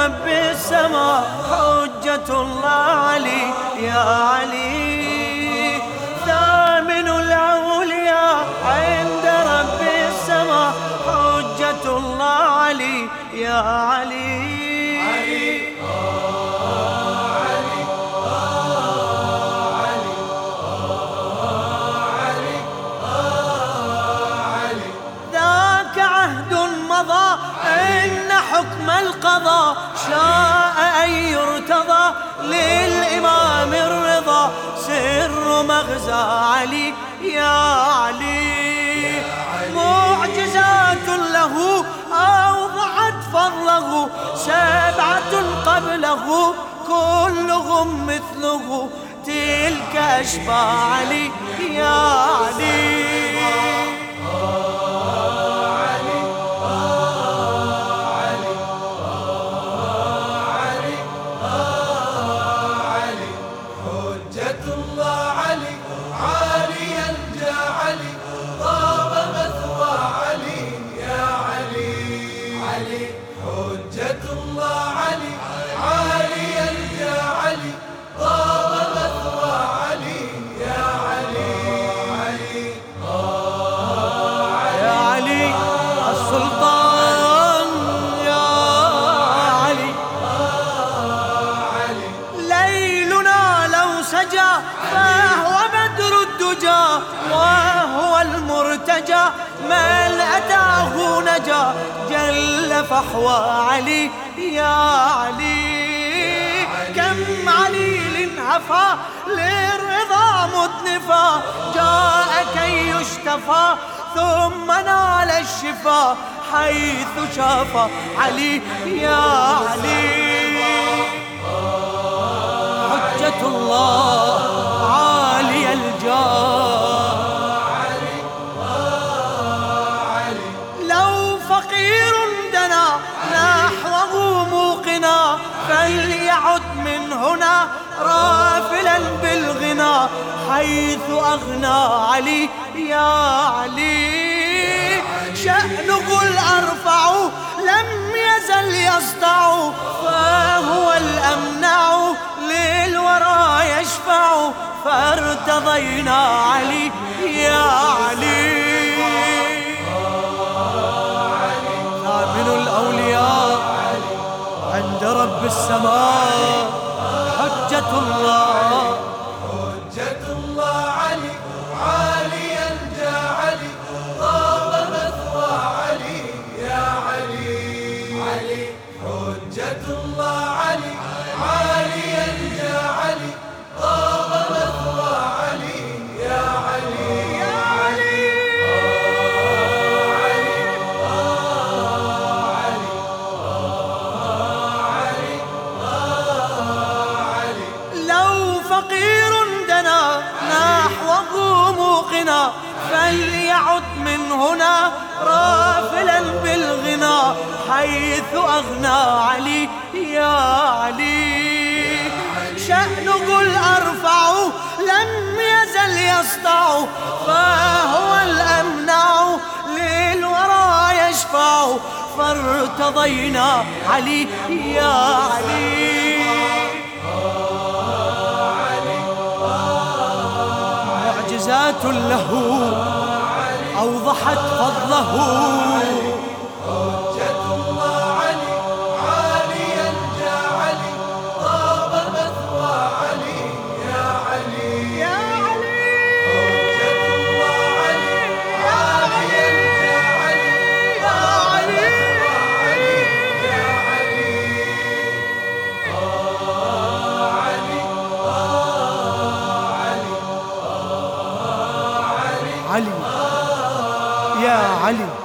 رب السماء حجة الله علي يا علي، ثامن الأولياء عند رب السماء حجة الله علي يا علي. إن حكم القضاء شاء أن يرتضى للإمام الرضا، سر مغزى علي يا علي، معجزات له أوضحت فضله، 7 قبله كلهم مثله، تلك أشباه علي يا علي. حجة الله علي عالي الجعل طاب مثوى علي يا علي. يا علي السلطان يا علي، ليلنا لو سجى فهو بدر الدجى، وهو المرتجى من أتاه نجا، جل فحوى علي يا علي. كم عليل هفى للرضا مدنفا، جاء كي يشتفى ثم نال الشفا، حيث شاف علي يا علي. حجة الله عالي الجاه، لو فقير دنا نحوه موقنا، فليعد من هنا رافلا بالغنى، حيث أغنى علي يا علي. شأنه الأرفع لم يزل يسطع، فهو الأمنع للورى يشفع، فارتضينا علي يا علي. ثامن الأولياء عند رب السماء حجة الله، حجة الله علي عالي الجعل طاب مثوى علي يا علي. حجة الله علي عالي الجعل طاب مثوى علي يا علي. فقير دنا نحوه موقنا، فليعد من هنا رافلا بالغنى، حيث أغنى علي يا علي. شأنه الأرفع لم يزل يسطع، فهو الأمنع للورى يشفع، فارتضينا علي يا علي. معجزات له أوضحت فضله، حجة الله علي عالي الجعل طاب مثوى علي يا علي. حجة الله علي عالي الجعل طاب مثوى علي يا علي. علي يا علي.